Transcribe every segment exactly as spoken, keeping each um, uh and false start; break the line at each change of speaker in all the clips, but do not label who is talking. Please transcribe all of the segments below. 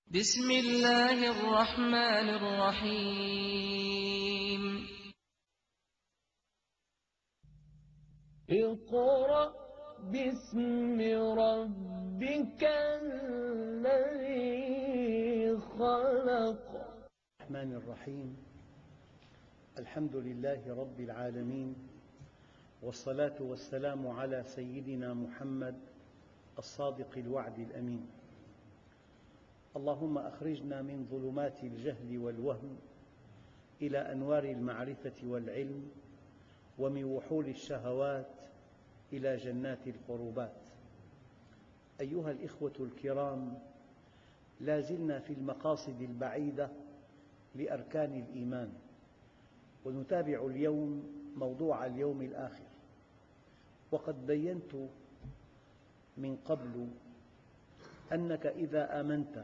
بسم الله الرحمن الرحيم
اقرأ باسم ربك الذي خلق.
الرحمن الرحيم. الحمد لله رب العالمين، والصلاة والسلام على سيدنا محمد الصادق الوعد الأمين. اللهم أخرجنا من ظلمات الجهل والوهم إلى أنوار المعرفة والعلم، ومن وحول الشهوات إلى جنات القربات. أيها الإخوة الكرام، لا زلنا في المقاصد البعيدة لأركان الإيمان، ونتابع اليوم موضوع اليوم الآخر. وقد بينت من قبل أنك إذا آمنت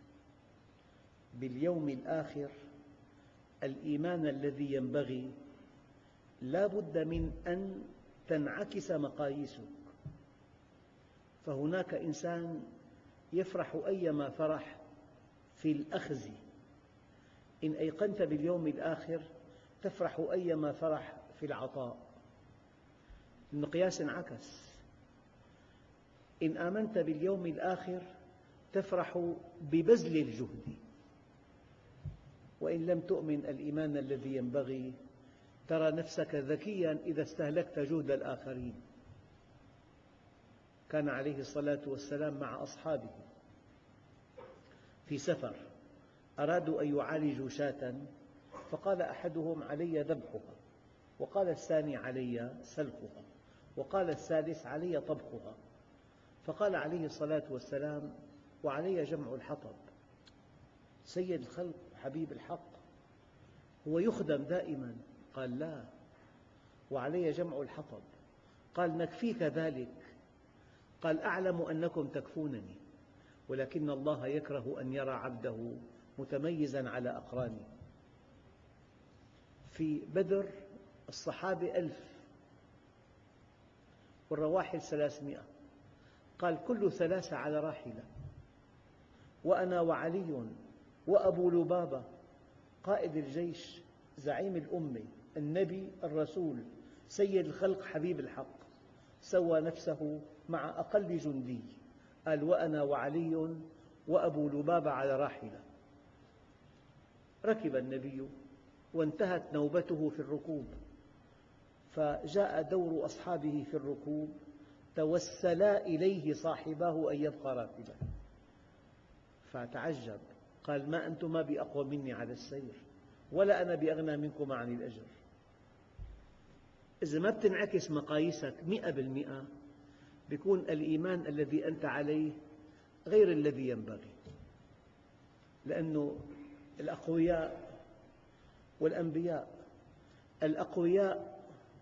باليوم الآخر الإيمان الذي ينبغي لا بد من أن تنعكس مقاييسك. فهناك إنسان يفرح أيما فرح في الأخذ، إن أيقنت باليوم الآخر تفرح أيما فرح في العطاء. المقياس انعكس. إن آمنت باليوم الآخر تفرح ببذل الجهد، وإن لم تؤمن الإيمان الذي ينبغي ترى نفسك ذكياً إذا استهلكت جهد الآخرين. كان عليه الصلاة والسلام مع أصحابه في سفر، أرادوا أن يعالجوا شاة، فقال أحدهم: علي ذبحها، وقال الثاني: علي سلخها، وقال الثالث: علي طبخها. فقال عليه الصلاة والسلام: وعلي جمع الحطب. سيد الخلق حبيب الحق هو يخدم دائما. قال: لا، وعلي جمع الحطب. قال: نكفيك ذلك. قال: أعلم أنكم تكفونني، ولكن الله يكره أن يرى عبده متميزا على أقرانه. في بدر الصحابة ألف والرواحل ثلاثمائة. قال: كل ثلاثة على راحلة، وأنا وعلي وأبو لبابة قائد الجيش، زعيم الأمة، النبي الرسول، سيد الخلق حبيب الحق، سوى نفسه مع أقل جندي. قال: وأنا وعلي وأبو لبابة على راحلة. ركب النبي وانتهت نوبته في الركوب، فجاء دور أصحابه في الركوب، توسلا إليه صاحباه أن يبقى راكبا، فتعجب. قال: ما أنتما بأقوى مني على السير، ولا أنا بأغنى منكما عن الأجر. إذا ما بتنعكس مقاييسك مئة بالمئة بيكون الإيمان الذي أنت عليه غير الذي ينبغي. لأن الأقوياء والأنبياء، الأقوياء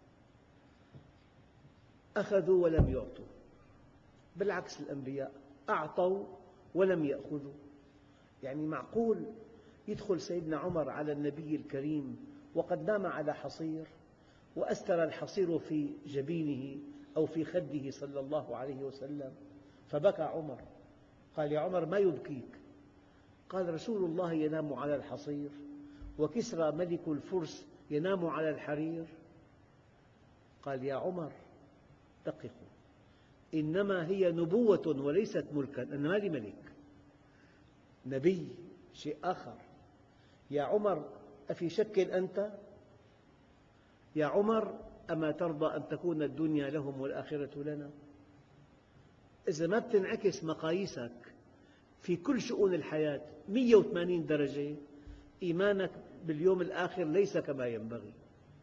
أخذوا ولم يعطوا، بالعكس الأنبياء أعطوا ولم يأخذوا. يعني معقول يدخل سيدنا عمر على النبي الكريم وقد نام على حصير، وأستر الحصير في جبينه أو في خده صلى الله عليه وسلم، فبكى عمر. قال: يا عمر، ما يبكيك؟ قال: رسول الله ينام على الحصير، وكسرى ملك الفرس ينام على الحرير. قال: يا عمر، دققوا، إنما هي نبوة وليست ملكا. أنا ما لي ملك، نبي شيء آخر. يا عمر، أفي شك أنت؟ يا عمر، أما ترضى أن تكون الدنيا لهم والآخرة لنا؟ إذا ما بتنعكس مقاييسك في كل شؤون الحياة مئة وثمانين درجة، إيمانك باليوم الآخر ليس كما ينبغي.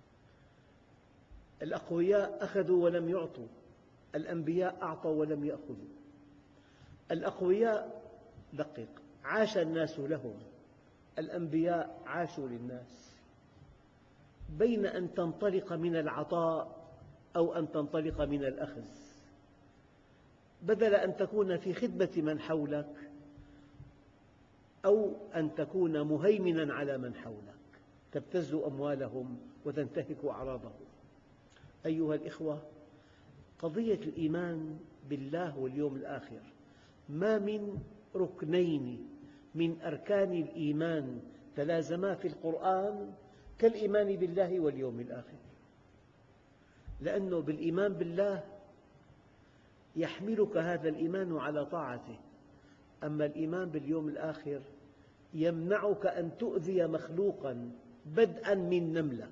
الأقوياء أخذوا ولم يعطوا، الأنبياء أعطوا ولم يأخذوا. الأقوياء دقق عاش الناس لهم، الأنبياء عاشوا للناس. بين أن تنطلق من العطاء أو أن تنطلق من الأخذ، بدل أن تكون في خدمة من حولك أو أن تكون مهيمناً على من حولك، تبتز أموالهم وتنتهك أعراضهم. أيها الإخوة، قضية الإيمان بالله واليوم الآخر ما من ركنين من أركان الإيمان تلازما في القرآن كالإيمان بالله واليوم الآخر، لأنه بالإيمان بالله يحملك هذا الإيمان على طاعته، أما الإيمان باليوم الآخر يمنعك أن تؤذي مخلوقاً بدءاً من نملة.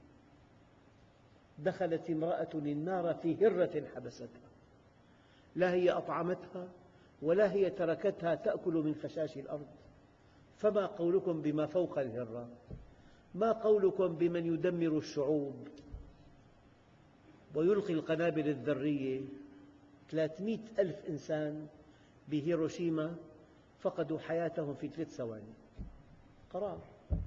دخلت امرأة النار في هرة حبستها، لا هي أطعمتها ولا هي تركتها تأكل من خشاش الأرض، فما قولكم بما فوق الهرة؟ ما قولكم بمن يدمر الشعوب ويلقي القنابل الذرية؟ ثلاثمئة ألف إنسان بهيروشيما فقدوا حياتهم في ثلاث ثواني. قرار.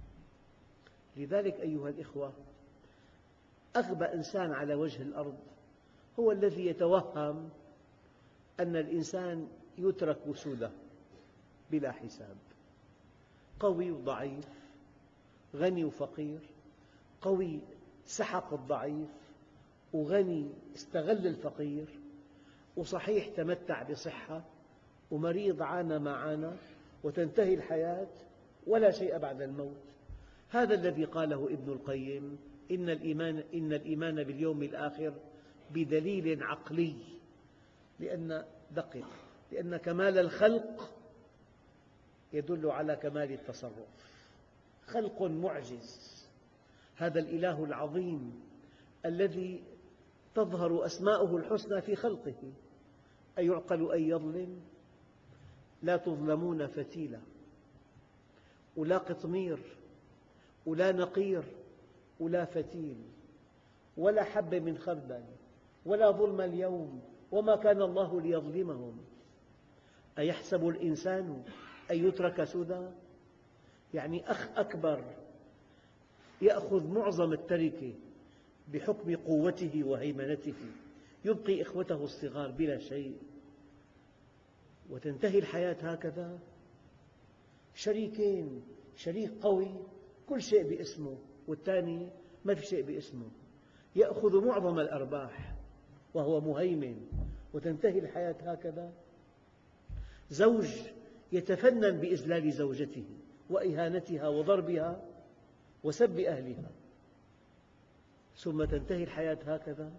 لذلك أيها الإخوة، أغبى إنسان على وجه الأرض هو الذي يتوهم أن الإنسان يترك سدى بلا حساب، قوي وضعيف، غني وفقير، قوي سحق الضعيف، وغني استغل الفقير، وصحيح تمتع بصحة، ومريض عانى ما عانى، وتنتهي الحياة ولا شيء بعد الموت. هذا الذي قاله ابن القيم: إن الإيمان, إن الإيمان باليوم الآخر بدليل عقلي، لأن دقق لأن كمال الخلق يدل على كمال التصرف. خلق معجز، هذا الإله العظيم الذي تظهر أسماؤه الحسنى في خلقه. أيعقل أن يظلم؟ لا تظلمون فتيلة، ولا قطمير، ولا نقير، ولا فتيل، ولا حب من خردل، ولا ظلم اليوم، وما كان الله ليظلمهم. أيحسب الإنسان أن يترك سدى؟ يعني أخ أكبر يأخذ معظم التركة بحكم قوته وهيمنته، يبقي إخوته الصغار بلا شيء، وتنتهي الحياة هكذا. شريكين، شريك قوي كل شيء باسمه، والثاني ما في شيء باسمه، يأخذ معظم الأرباح وهو مهيمن، وتنتهي الحياة هكذا. زوج يتفنن بإذلال زوجته وإهانتها وضربها وسب أهلها، ثم تنتهي الحياة هكذا.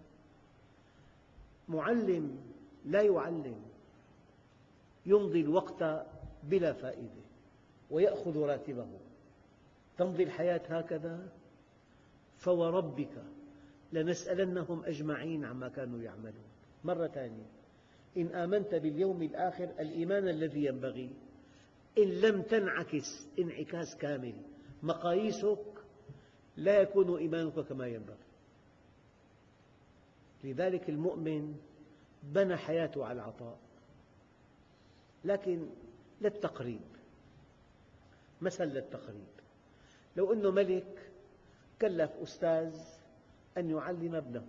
معلم لا يعلم، يمضي الوقت بلا فائدة ويأخذ راتبه، تمضي الحياة هكذا. فوربك لنسألنهم أجمعين عما كانوا يعملون. مرة ثانية، إن آمنت باليوم الآخر الإيمان الذي ينبغي، إن لم تنعكس انعكاس كامل مقاييسك، لا يكون إيمانك كما ينبغي. لذلك المؤمن بنى حياته على العطاء، لكن للتقريب. مثل للتقريب، لو أنه ملك كلف أستاذ أن يعلم ابنه،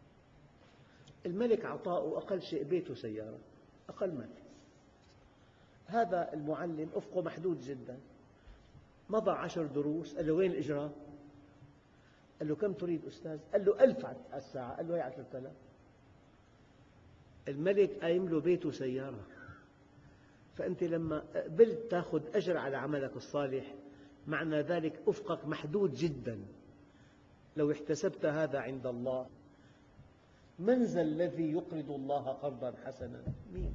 الملك عطاؤه أقل شيء بيت وسيارة، أقل ما في. هذا المعلم أفقه محدود جدا، مضى عشر دروس، قال له: وين الإجراء؟ قال له: كم تريد أستاذ؟ قال له: ألف على الساعة. قال له: هي عشرة آلاف. الملك قايم له بيت وسيارة. فأنت لما قبلت تأخذ أجر على عملك الصالح، معنى ذلك أفقك محدود جدا. لو احتسبت هذا عند الله، من ذا الذي يقرض الله قرضا حسنا؟ مين؟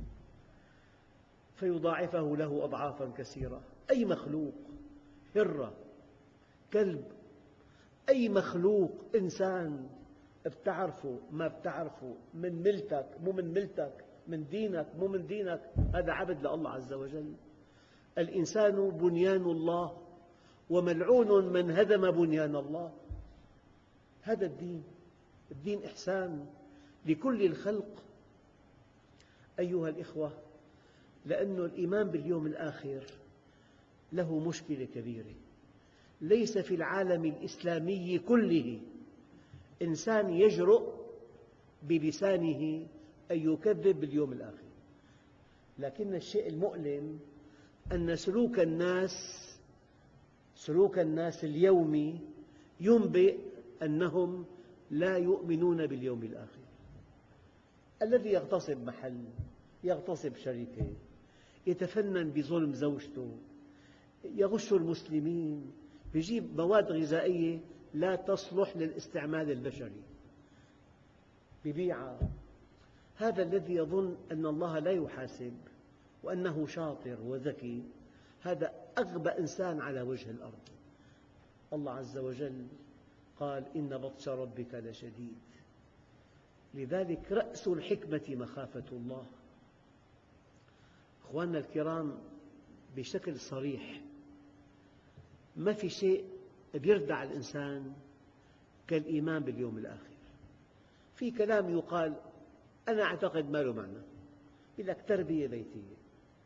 فيضاعفه له أضعافا كثيرة. أي مخلوق، هرة، كلب، أي مخلوق، إنسان، بتعرفه ما بتعرفه، من ملتك مو من ملتك، من دينك مو من دينك، هذا عبد لله عز وجل. الإنسان بنيان الله، وملعون من هدم بنيان الله. هذا الدين، الدين إحسان لكل الخلق. أيها الإخوة، لأن الإيمان باليوم الآخر له مشكلة كبيرة. ليس في العالم الإسلامي كله إنسان يجرؤ بلسانه أن يكذب باليوم الآخر، لكن الشيء المؤلم أن سلوك الناس سلوك الناس اليومي ينبئ أنهم لا يؤمنون باليوم الآخر. الذي يغتصب محل، يغتصب شركة، يتفنن بظلم زوجته، يغش المسلمين، يجيب مواد غذائية لا تصلح للاستعمال البشري ببيعها. هذا الذي يظن أن الله لا يحاسب وأنه شاطر وذكي، هذا أغبى إنسان على وجه الأرض. الله عز وجل قال إن بطش ربك لشديد. لذلك رأس الحكمة مخافة الله. أخواننا الكرام، بشكل صريح ما في شيء يردع الإنسان كالإيمان باليوم الآخر. في كلام يقال أنا أعتقد ما له معنى، يقول لك تربية بيتية،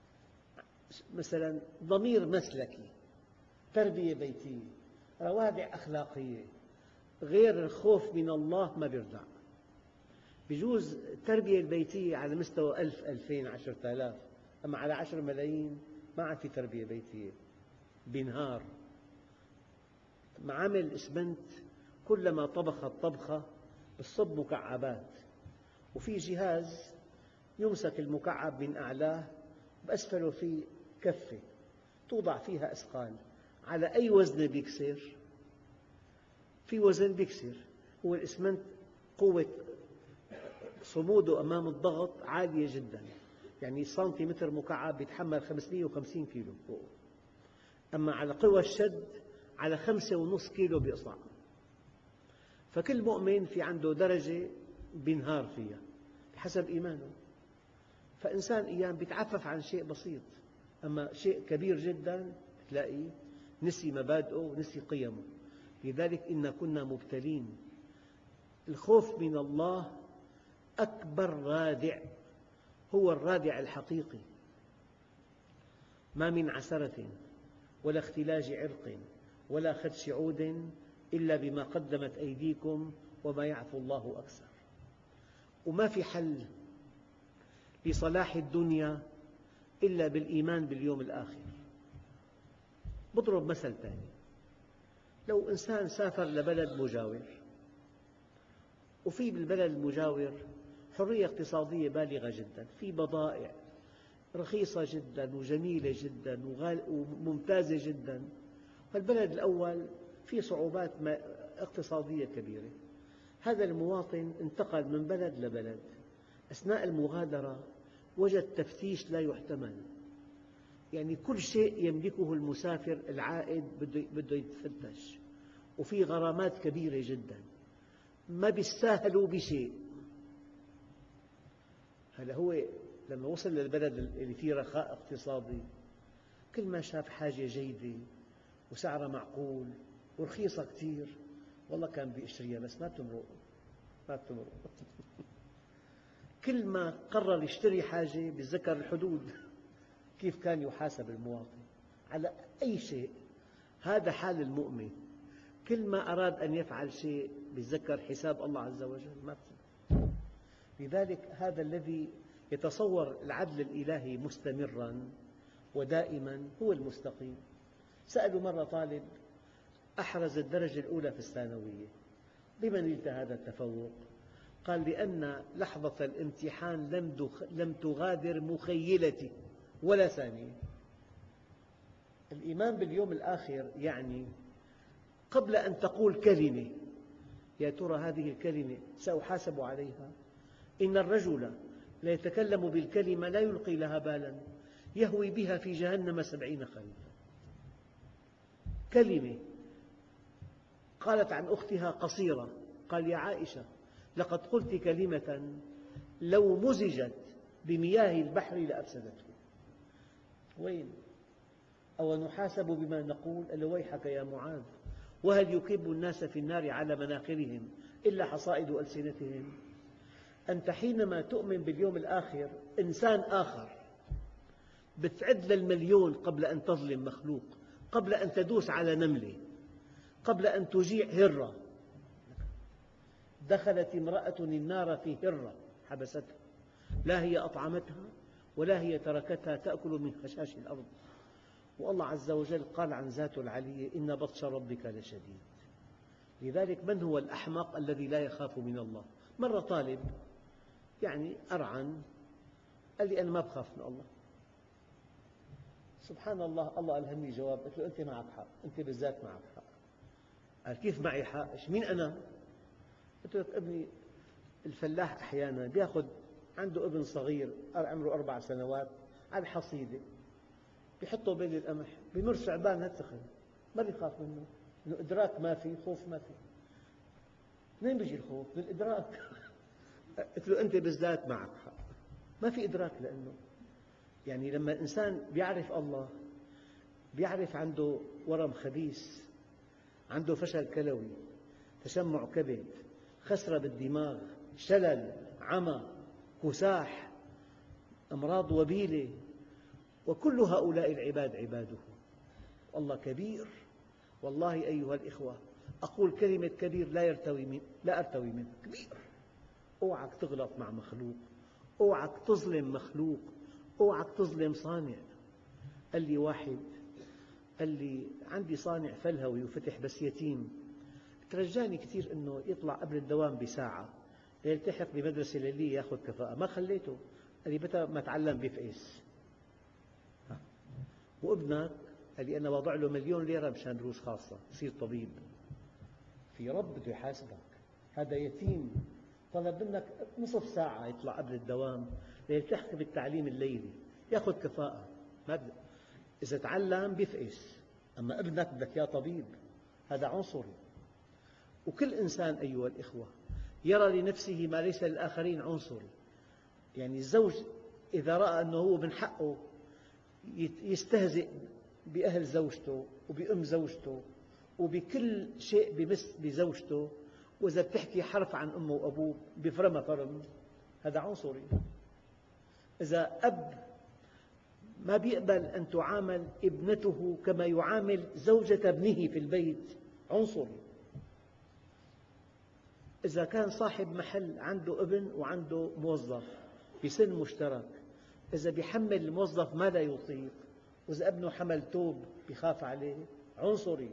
مثلا ضمير مسلكي، تربية بيتية، روادع أخلاقية، غير الخوف من الله ما بيردع. بجوز التربية البيتية على مستوى ألف ألفين عشرة آلاف، أما على عشر ملايين ما عاد في تربية بيتية، بينهار. معامل الإسمنت كلما طبخت طبخة بتصب مكعبات، وفي جهاز يمسك المكعب من أعلاه بأسفله في كفة توضع فيها أثقال، على أي وزن بيكسر؟ في وزن بيكسر. هو الإسمنت قوة صموده أمام الضغط عالية جدا، يعني سنتيمتر مكعب يتحمل خمسمئة وخمسين كيلو فوق، أما على قوى الشد على خمسة ونص كيلو بيقطع. فكل مؤمن في عنده درجة بينهار فيها بحسب إيمانه. فإنسان أيام بيتعفف عن شيء بسيط، أما شيء كبير جدا تلاقيه نسي مبادئه ونسي قيمه. لذلك إنا كنا مبتلين. الخوف من الله أكبر رادع، هو الرادع الحقيقي. ما من عثرة ولا اختلاج عرق ولا خدش عود إلا بما قدمت أيديكم وما يعفو الله أكثر. وما في حل لصلاح الدنيا إلا بالإيمان باليوم الآخر. بضرب مثل ثاني، لو إنسان سافر لبلد مجاور وفي بالبلد المجاور حرية اقتصادية بالغة جدا، في بضائع رخيصة جدا وجميلة جدا وممتازة جدا، والبلد الأول في صعوبات اقتصادية كبيرة. هذا المواطن انتقل من بلد لبلد، أثناء المغادرة وجد تفتيش لا يحتمل، يعني كل شيء يملكه المسافر العائد بده يتفتش، وفي غرامات كبيرة جدا، ما بيستاهلوا بشيء. هذا هو لما وصل للبلد اللي فيه رخاء اقتصادي، كل ما شاف حاجة جيدة وسعرها معقول ورخيصة كثير، والله كان بيشتريها بس ما بتمرق ما بتمرق. كل ما قرر يشتري حاجة بيتذكر الحدود، كيف كان يحاسب المواطن على أي شيء. هذا حال المؤمن، كل ما أراد أن يفعل شيء بيتذكر حساب الله عز وجل ما بتمرق. لذلك هذا الذي يتصور العدل الإلهي مستمراً ودائماً هو المستقيم. سألوا مرة طالب أحرز الدرجة الأولى في الثانوية، بما نلت هذا التفوق؟ قال لأن لحظة الامتحان لم لم تغادر مخيلتي ولا ثانية. الإيمان باليوم الآخر يعني قبل أن تقول كلمة، يا ترى هذه الكلمة سأحاسب عليها؟ إن الرجل لا يتكلم بالكلمة لا يلقي لها بالا يهوي بها في جهنم سبعين خريفا. كلمة قالت عن أختها قصيرة، قال يا عائشة لقد قلت كلمة لو مزجت بمياه البحر لأفسدته. وين؟ أو نحاسب بما نقول؟ قال ويحك يا معاذ، وهل يكب الناس في النار على مناخرهم إلا حصائد ألسنتهم؟ أنت حينما تؤمن باليوم الآخر إنسان آخر، بتعد للمليون قبل أن تظلم مخلوق، قبل أن تدوس على نملة، قبل أن تجيع هرة. دخلت امرأة النار في هرة حبستها، لا هي أطعمتها ولا هي تركتها تأكل من خشاش الأرض. والله عز وجل قال عن ذاته العلية إن بطش ربك لشديد. لذلك من هو الأحمق الذي لا يخاف من الله؟ مرة طالب يعني أرعن قال لي أنا ما بخاف من الله، سبحان الله، الله ألهمني جواب، قلت له أنت معك حق، أنت بالذات معك حق. قال كيف معي حق؟ إيش مين أنا؟ قلت له ابني الفلاح أحيانا بيأخذ عنده ابن صغير عمره أربع سنوات على الحصيدة، بيحطه بين القمح، بمر ثعبان هالتخن، ما بيخاف منه، لأنه إدراك ما في، خوف ما في. منين بيجي الخوف؟ من الإدراك. قلت له أنت بالذات معك حق، ما في إدراك، لأنه يعني لما الإنسان بيعرف الله بيعرف عنده ورم خبيث، عنده فشل كلوي، تشمع كبد، خسرة بالدماغ، شلل، عمى، كساح، أمراض وبيلة، وكل هؤلاء العباد عباده. والله كبير، والله أيها الإخوة أقول كلمة كبير لا يرتوي من لا أرتوي منه، كبير. أوعك تغلط مع مخلوق، أوعك تظلم مخلوق، أوعك تظلم صانع. قال لي واحد، قال لي عندي صانع فلهوي وفتح بس يتيم، ترجاني كثير أنه يطلع قبل الدوام بساعة ليلتحق بمدرسة ليلية يأخذ كفاءة، ما خليته. قال لي متى ما تعلم بيفقس. وابنك قال لي أنا وضع له مليون ليرة مشان دروس خاصة يصير طبيب. في رب بده يحاسبك، هذا يتيم طلب منك نصف ساعة يطلع قبل الدوام ليلتحق بالتعليم الليلي يأخذ كفاءة. ما بد... إذا تعلم بيفقس، أما ابنك بدك إياه طبيب، هذا عنصري. وكل إنسان أيها الإخوة يرى لنفسه ما ليس للآخرين عنصري. يعني الزوج إذا رأى أنه هو من حقه يستهزئ بأهل زوجته وبأم زوجته وبكل شيء بمس بزوجته، وإذا بتحكي حرف عن أمه وأبوه بفرمها فرم، هذا عنصري. إذا أب ما بيقبل أن تعامل ابنته كما يعامل زوجة ابنه في البيت، عنصري. إذا كان صاحب محل عنده ابن وعنده موظف بسن مشترك، إذا بيحمل الموظف ما لا يطيق، وإذا ابنه حمل توب بيخاف عليه، عنصري.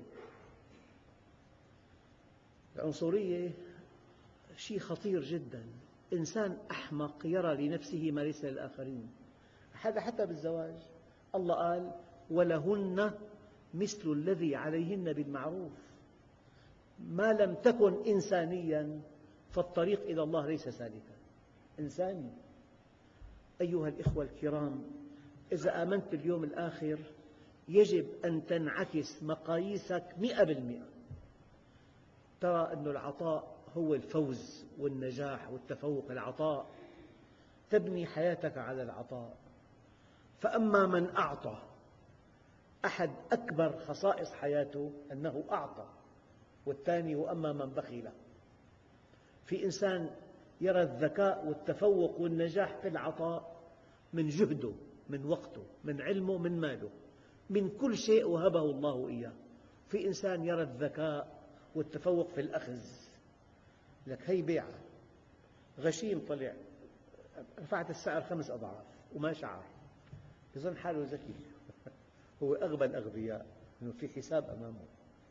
العنصرية شيء خطير جدا. إنسان أحمق يرى لنفسه ما ليس للآخرين. هذا حتى بالزواج، الله قال ولهن مثل الذي عليهن بالمعروف. ما لم تكن إنسانيا فالطريق إلى الله ليس سالكا. إنساني. أيها الإخوة الكرام، إذا آمنت باليوم الآخر يجب أن تنعكس مقاييسك مئة بالمئة، ترى أن العطاء هو الفوز والنجاح والتفوق. العطاء، تبني حياتك على العطاء. فأما من أعطى، أحد أكبر خصائص حياته أنه أعطى، والثاني وأما من بخل. في إنسان يرى الذكاء والتفوق والنجاح في العطاء من جهده، من وقته، من علمه، من ماله، من كل شيء وهبه الله إياه. في إنسان يرى الذكاء والتفوق في الأخذ. لك هي بيعة، غشيم طلع رفعت السعر خمس أضعاف وما شعر، يظن حاله ذكي. هو أغبى الأغبياء، لأنه في حساب أمامه.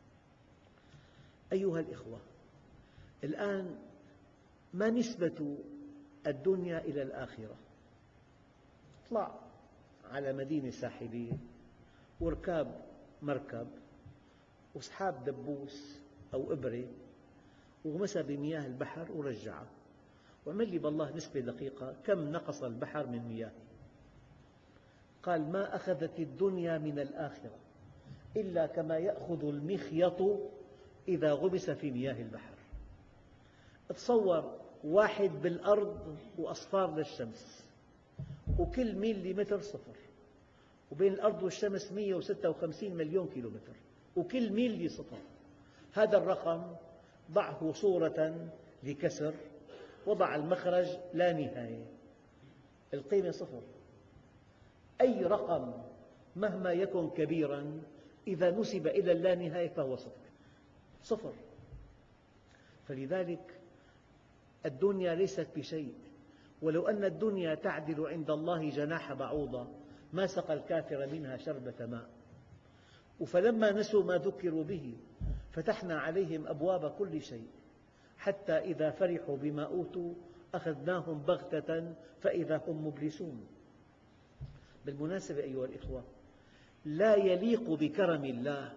أيها الإخوة، الآن ما نسبة الدنيا إلى الآخرة؟ اطلع على مدينة ساحلية واركاب مركب واسحاب دبوس أو إبرة وغمسها بمياه البحر ورجعها، واعمل لي بالله نسبة دقيقة كم نقص البحر من مياهه. قال ما أخذت الدنيا من الآخرة إلا كما يأخذ المخيط إذا غمس في مياه البحر. تصور واحد بالأرض وأصفار للشمس، وكل ميليمتر صفر، وبين الأرض والشمس مئة وستة وخمسين مليون كيلومتر، وكل ميلي صفر. هذا الرقم ضعه صورة لكسر، وضع المخرج لا نهاية، القيمة صفر. أي رقم مهما يكن كبيرا إذا نسب إلى اللانهاية فهو صفر صفر. فلذلك الدنيا ليست بشيء، ولو أن الدنيا تعدل عند الله جناح بعوضة ما سقى الكافر منها شربة ماء. فلما نسوا ما ذكروا به فتحنا عليهم أبواب كل شيء، حتى إذا فرحوا بما أوتوا أخذناهم بغتة فإذا هم مبلسون. بالمناسبة أيها الإخوة، لا يليق بكرم الله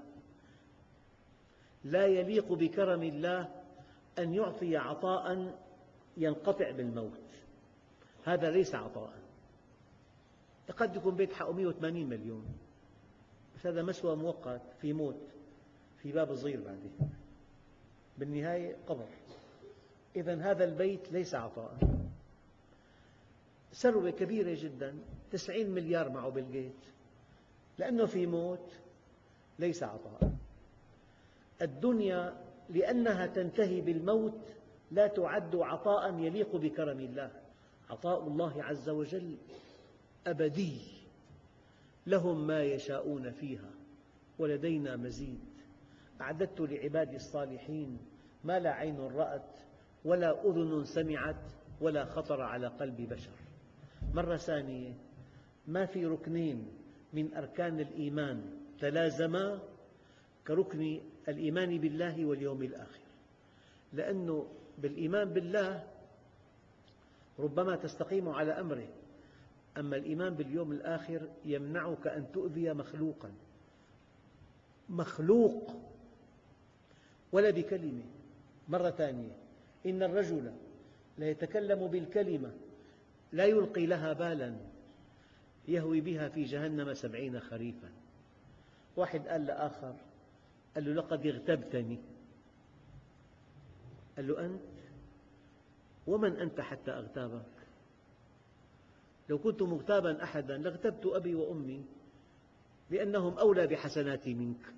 لا يليق بكرم الله أن يعطي عطاء ينقطع بالموت. هذا ليس عطاء. قد يكون بيت حقه مئة وثمانين مليون، بس هذا مسوى مؤقت، في موت، في باب صغير بعدين، بالنهاية قبر. إذن هذا البيت ليس عطاء. ثروة كبيرة جدا، تسعين مليار معه بيل غيت، لأنه في موت ليس عطاء. الدنيا لأنها تنتهي بالموت لا تعد عطاء يليق بكرم الله. عطاء الله عز وجل أبدي، لهم ما يشاءون فيها ولدينا مزيد. أعددت لعبادي الصالحين ما لا عين رأت ولا أذن سمعت ولا خطر على قلب بشر. مرة ثانية، ما في ركنين من أركان الإيمان تلازما كركن الإيمان بالله واليوم الآخر، لأنه بالإيمان بالله ربما تستقيم على أمره، أما الإيمان باليوم الآخر يمنعك أن تؤذي مخلوقا مخلوق ولا بكلمة. مرة ثانية، إن الرجل ليتكلم بالكلمة لا يلقي لها بالا يهوي بها في جهنم سبعين خريفا. واحد قال لآخر، قال له لقد اغتبتني. قال له أنت؟ ومن أنت حتى أغتابك؟ لو كنت مغتابا أحدا لاغتبت أبي وأمي لأنهم أولى بحسناتي منك.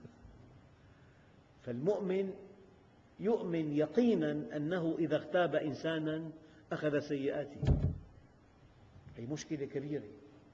فالمؤمن يؤمن يقينا أنه إذا اغتاب إنسانا أخذ سيئاته. هذه مشكلة كبيرة.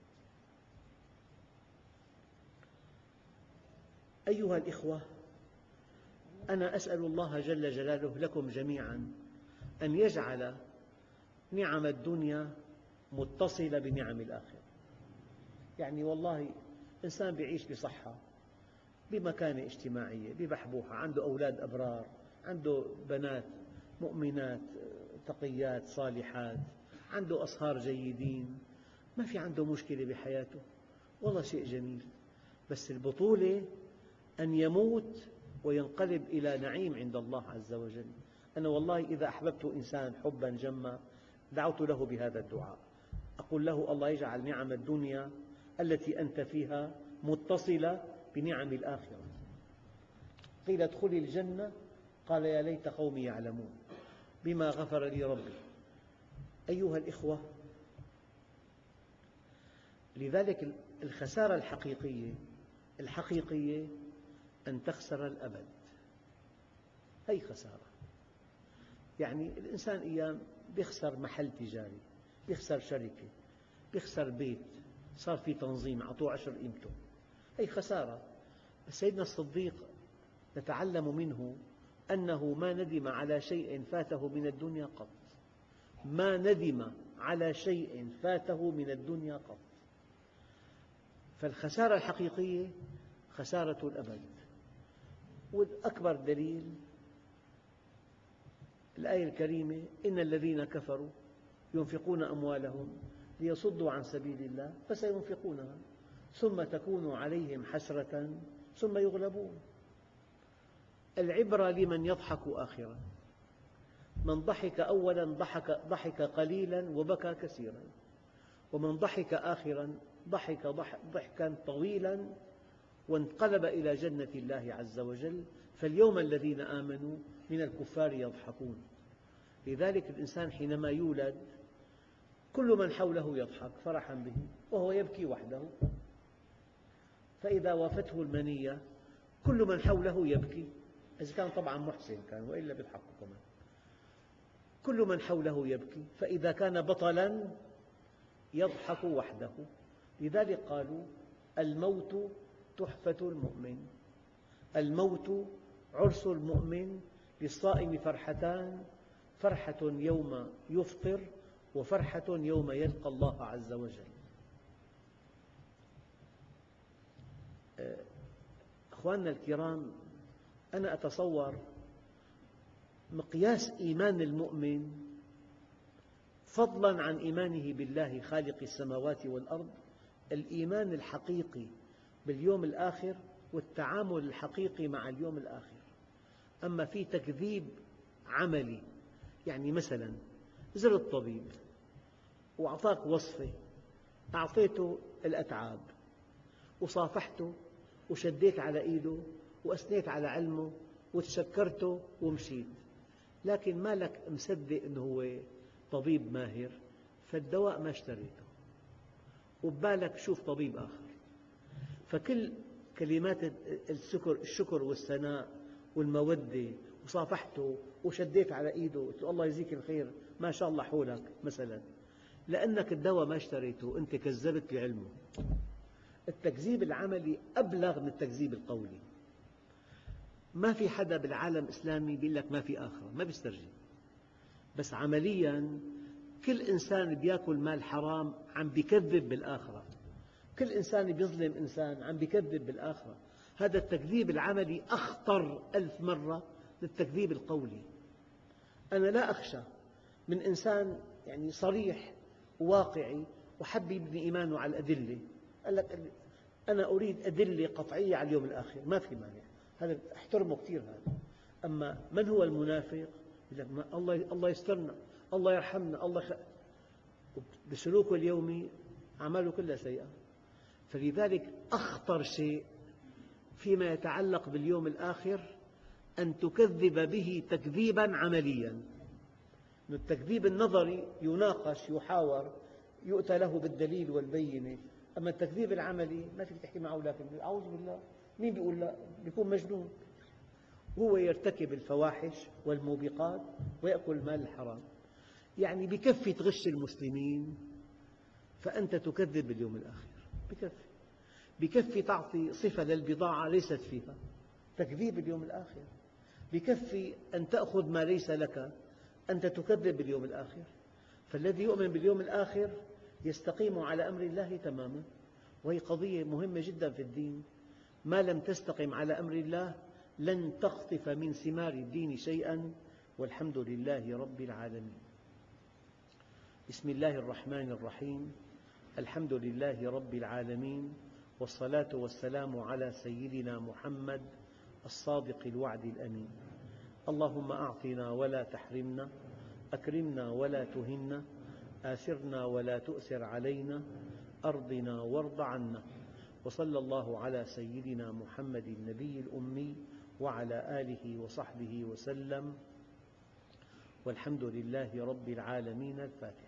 أيها الإخوة، أنا أسأل الله جل جلاله لكم جميعا أن يجعل نعم الدنيا متصلة بنعم الآخرة. يعني والله إنسان يعيش بصحة، بمكانة اجتماعية، ببحبوحة، عنده أولاد أبرار، عنده بنات مؤمنات تقيات صالحات، عنده أصهار جيدين، ما في عنده مشكلة بحياته، والله شيء جميل. بس البطولة أن يموت وينقلب إلى نعيم عند الله عز وجل. أنا والله إذا أحببت إنسان حبا جما دعوت له بهذا الدعاء، أقول له الله يجعل نعم الدنيا التي أنت فيها متصلة بنعم الآخرة. قيل ادخل الجنة، قال يا ليت قومي يعلمون بما غفر لي ربي. أيها الإخوة، لذلك الخسارة الحقيقية الحقيقية أن تخسر الأبد. هي خسارة. يعني الإنسان أيام يخسر محل تجاري، يخسر شركة، يخسر بيت، صار في تنظيم أعطوه عشر قيمته، هي خسارة. سيدنا الصديق نتعلم منه أنه ما ندم على شيء فاته من الدنيا قط، ما ندم على شيء فاته من الدنيا قط. فالخسارة الحقيقية خسارة الأبد. والأكبر دليل الآية الكريمة إن الذين كفروا ينفقون أموالهم ليصدوا عن سبيل الله فسينفقونها ثم تكون عليهم حسرة ثم يغلبون. العبرة لمن يضحك آخرا. من ضحك أولا ضحك, ضحك قليلا وبكى كثيرا، ومن ضحك آخرا ضحك ضحكا طويلا وانقلب إلى جنة الله عز وجل. فاليوم الذين آمنوا من الكفار يضحكون. لذلك الإنسان حينما يولد كل من حوله يضحك فرحا به وهو يبكي وحده، فإذا وافته المنية كل من حوله يبكي، إذا كان طبعا محسن كان، وإلا بيضحكوا كمان. كل من حوله يبكي، فإذا كان بطلا يضحك وحده. لذلك قالوا الموت تحفة المؤمن، الموت عرس المؤمن، للصائم فرحتان، فرحة يوم يفطر وفرحة يوم يلقى الله عز وجل. أخواننا الكرام، أنا أتصور مقياس إيمان المؤمن فضلا عن إيمانه بالله خالق السماوات والأرض الإيمان الحقيقي باليوم الآخر والتعامل الحقيقي مع اليوم الآخر. أما في تكذيب عملي، يعني مثلا زرت طبيب وأعطاك وصفة، أعطيته الأتعاب وصافحته وشديت على إيده وأثنيت على علمه وتشكرته ومشيت، لكن ما لك مصدق أنه هو طبيب ماهر، فالدواء ما اشتريته وببالك شوف طبيب آخر. فكل كلمات الشكر, الشكر والثناء والمودة وصافحته وشديت على إيده قلت له الله يجزيك الخير ما شاء الله حولك مثلا، لأنك الدواء ما اشتريته أنت كذبت بعلمه. التكذيب العملي أبلغ من التكذيب القولي. ما في حدا بالعالم الإسلامي بيقول لك ما في آخرة، ما بيسترجي، بس عملياً كل إنسان بيأكل مال حرام عم بيكذب بالآخرة، كل إنسان بيظلم إنسان عم بيكذب بالآخرة. هذا التكذيب العملي أخطر ألف مرة من التكذيب القولي. أنا لا أخشى من إنسان يعني صريح وواقعي وحب يبني إيمانه على الأدلة، قال لك أنا أريد أدلة قطعية على اليوم الآخر، ما في مانع، هذا أحترمه كثير هذا. أما من هو المنافق؟ يقول لك الله الله يسترنا، الله يرحمنا، الله خ... بسلوكه اليومي أعماله كلها سيئة. فلذلك أخطر شيء فيما يتعلق باليوم الآخر أن تكذب به تكذيبا عمليا. التكذيب النظري يناقش يحاور يؤتى له بالدليل والبينة، أما التكذيب العملي ما فيك تحكي معه، لكن أعوذ بالله مين بيقول لا؟ بيكون مجنون. هو يرتكب الفواحش والموبقات ويأكل مال الحرام، يعني بكفي تغش المسلمين فأنت تكذب باليوم الآخر، بكفي بكفي تعطي صفة للبضاعة ليست فيها، تكذيب باليوم الآخر. بكفي أن تأخذ ما ليس لك، أنت تكذب باليوم الآخر. فالذي يؤمن باليوم الآخر يستقيم على أمر الله تماما، وهي قضية مهمة جدا في الدين. ما لم تستقم على أمر الله لن تقطف من ثمار الدين شيئا، والحمد لله رب العالمين. بسم الله الرحمن الرحيم، الحمد لله رب العالمين، والصلاة والسلام على سيدنا محمد الصادق الوعد الأمين. اللهم أعطنا ولا تحرمنا، أكرمنا ولا تهنا، آثرنا ولا تؤثر علينا، أرضنا وارض عنا. وصلى الله على سيدنا محمد النبي الأمي وعلى آله وصحبه وسلم، والحمد لله رب العالمين. الفاتحة.